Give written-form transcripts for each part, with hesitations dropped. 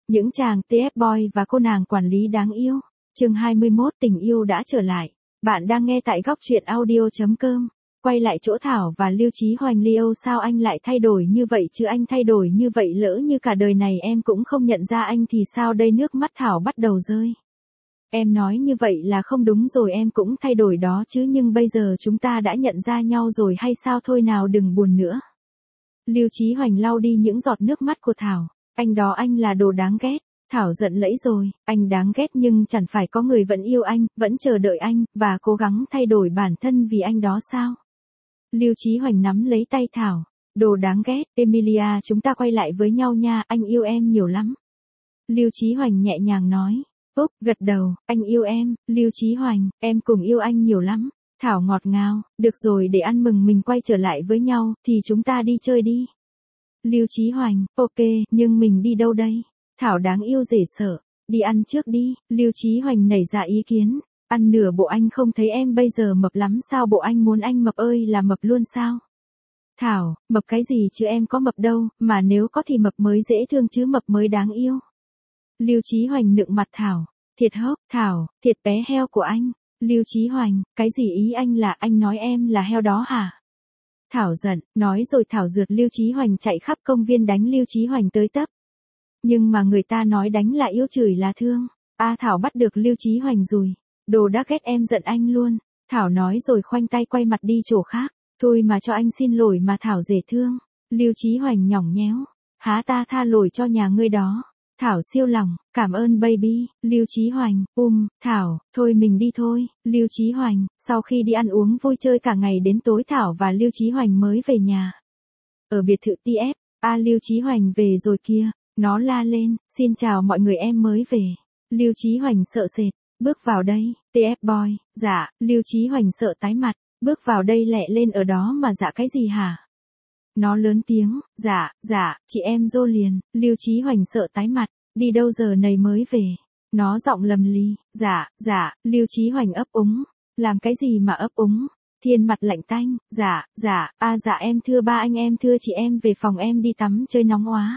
Những chàng TF boy và cô nàng quản lý đáng yêu. Chương 21 tình yêu đã trở lại. Bạn đang nghe tại góc truyện audio.com. Quay lại chỗ Thảo và Lưu Chí Hoành. Leo sao anh lại thay đổi như vậy chứ, anh thay đổi như vậy lỡ như cả đời này em cũng không nhận ra anh thì sao đây. Nước mắt Thảo bắt đầu rơi. Em nói như vậy là không đúng rồi, em cũng thay đổi đó chứ, nhưng bây giờ chúng ta đã nhận ra nhau rồi hay sao, thôi nào đừng buồn nữa. Lưu Chí Hoành lau đi những giọt nước mắt của Thảo. Anh đó, anh là đồ đáng ghét. Thảo giận lẫy rồi, anh đáng ghét nhưng chẳng phải có người vẫn yêu anh, vẫn chờ đợi anh, và cố gắng thay đổi bản thân vì anh đó sao? Lưu Chí Hoành nắm lấy tay Thảo. Đồ đáng ghét, Emilia, chúng ta quay lại với nhau nha, anh yêu em nhiều lắm. Lưu Chí Hoành nhẹ nhàng nói. Úc gật đầu, anh yêu em, Lưu Chí Hoành, em cùng yêu anh nhiều lắm. Thảo ngọt ngào, được rồi, để ăn mừng mình quay trở lại với nhau, thì chúng ta đi chơi đi. Lưu Chí Hoành, ok, nhưng mình đi đâu đây? Thảo đáng yêu dễ sợ, đi ăn trước đi. Lưu Chí Hoành nảy ra ý kiến. Ăn nửa bộ, anh không thấy em bây giờ mập lắm sao, bộ anh muốn anh mập ơi là mập luôn sao? Thảo, mập cái gì chứ, em có mập đâu, mà nếu có thì mập mới dễ thương chứ, mập mới đáng yêu. Lưu Chí Hoành nựng mặt Thảo. Thiệt hốc, Thảo, thiệt bé heo của anh. Lưu Chí Hoành, cái gì ý anh là anh nói em là heo đó hả? Thảo giận, nói rồi Thảo rượt Lưu Chí Hoành chạy khắp công viên đánh Lưu Chí Hoành tới tấp. Nhưng mà người ta nói đánh là yêu, chửi là thương. Thảo bắt được Lưu Chí Hoành rồi. Đồ đã ghét, em giận anh luôn. Thảo nói rồi khoanh tay quay mặt đi chỗ khác. Thôi mà cho anh xin lỗi mà, Thảo dễ thương. Lưu Chí Hoành nhõng nhẽo. Há, ta tha lỗi cho nhà ngươi đó. Thảo siêu lòng, cảm ơn baby. Lưu Chí Hoành, Thảo, thôi mình đi thôi. Lưu Chí Hoành, sau khi đi ăn uống vui chơi cả ngày đến tối, Thảo và Lưu Chí Hoành mới về nhà. Ở biệt thự TF, Lưu Chí Hoành về rồi kìa. Nó la lên, xin chào mọi người, em mới về. Lưu Chí Hoành sợ sệt, bước vào đây. TF boy, dạ. Lưu Chí Hoành sợ tái mặt, bước vào đây lẹ lên, ở đó mà dạ cái gì hả? Nó lớn tiếng, dạ, chị em dô liền. Lưu Chí Hoành sợ tái mặt, đi đâu giờ này mới về? Nó giọng lầm ly, dạ, Lưu Chí Hoành ấp úng, làm cái gì mà ấp úng? Thiên mặt lạnh tanh, dạ, em thưa ba anh, em thưa chị, em về phòng em đi tắm chơi nóng quá.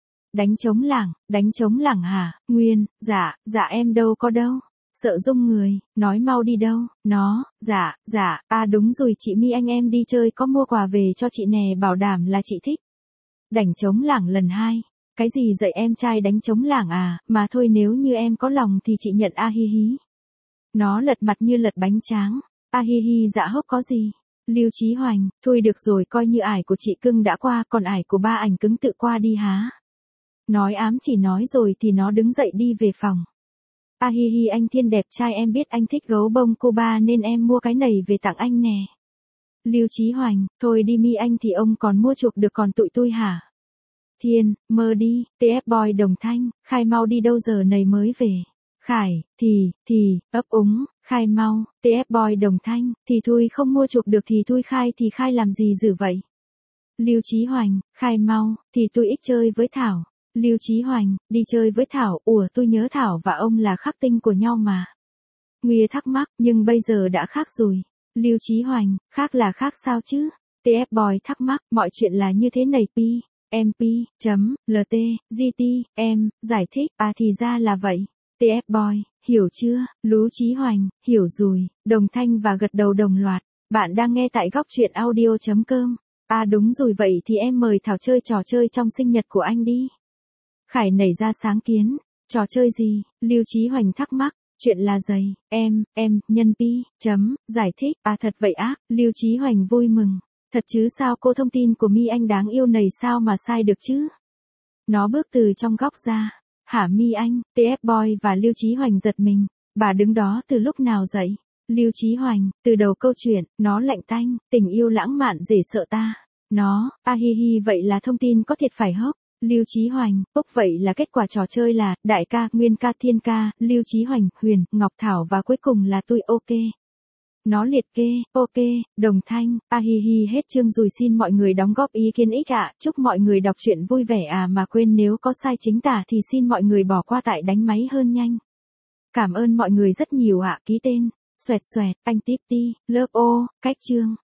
Đánh trống lảng hả? Nguyên, dạ em đâu có đâu. Sợ rung người, nói mau đi đâu. Nó, dạ, đúng rồi chị My, anh em đi chơi có mua quà về cho chị nè, bảo đảm là chị thích. Đánh trống lảng lần 2. Cái gì dạy em trai đánh trống lảng à, mà thôi nếu như em có lòng thì chị nhận, hi hí. Nó lật mặt như lật bánh tráng. Hi hi, dạ hốc có gì. Lưu Chí Hoành, thôi được rồi, coi như ải của chị cưng đã qua, còn ải của ba ảnh cứng tự qua đi há. Nói ám chỉ nói rồi thì nó đứng dậy đi về phòng. Hi hi, anh Thiên đẹp trai, em biết anh thích gấu bông Cuba nên em mua cái này về tặng anh nè. Lưu Chí Hoành, thôi đi Mi, anh thì ông còn mua chuộc được, còn tụi tôi hả? Thiên, mơ đi. TF boy Đồng Thanh, Khai mau đi đâu giờ này mới về? Khải, thì, ấp úng, Khai mau. TF boy Đồng Thanh, thì thôi không mua chuộc được thì thôi, thì khai làm gì dữ vậy? Lưu Chí Hoành, Khai mau, thì tôi ít chơi với Thảo. Lưu Chí Hoành, đi chơi với Thảo, tôi nhớ Thảo và ông là khắc tinh của nhau mà. Nguy thắc mắc, nhưng bây giờ đã khác rồi. Lưu Chí Hoành, khác là khác sao chứ? TF boy thắc mắc, mọi chuyện là như thế này lt, giải thích, thì ra là vậy. TF boy, hiểu chưa? Lưu Chí Hoành, hiểu rồi. Đồng thanh và gật đầu đồng loạt. Bạn đang nghe tại góc truyện audio.com. Đúng rồi, vậy thì em mời Thảo chơi trò chơi trong sinh nhật của anh đi. Khải nảy ra sáng kiến. Trò chơi gì? Lưu Chí Hoành thắc mắc. Chuyện là giày, nhân giải thích. Thật vậy á? Lưu Chí Hoành vui mừng. Thật chứ, sao cô thông tin của Mi anh đáng yêu này sao mà sai được chứ? Nó bước từ trong góc ra. Hả Mi anh? TF boy và Lưu Chí Hoành giật mình. Bà đứng đó từ lúc nào vậy? Lưu Chí Hoành, từ đầu câu chuyện. Nó lạnh tanh, tình yêu lãng mạn dễ sợ ta. Nó, hi hi, vậy là thông tin có thiệt phải hốc? Lưu Chí Hoành, vậy là kết quả trò chơi là, đại ca, Nguyên ca, Thiên ca, Lưu Chí Hoành, Huyền, Ngọc Thảo và cuối cùng là tôi, ok. Nó liệt kê, ok, Đồng Thanh, hi hi, hết chương rồi, xin mọi người đóng góp ý kiến ích ạ, chúc mọi người đọc truyện vui vẻ mà quên nếu có sai chính tả thì xin mọi người bỏ qua tại đánh máy hơn nhanh. Cảm ơn mọi người rất nhiều ạ, ký tên, xoẹt, anh Tiếp Ti, lớp ô, cách chương.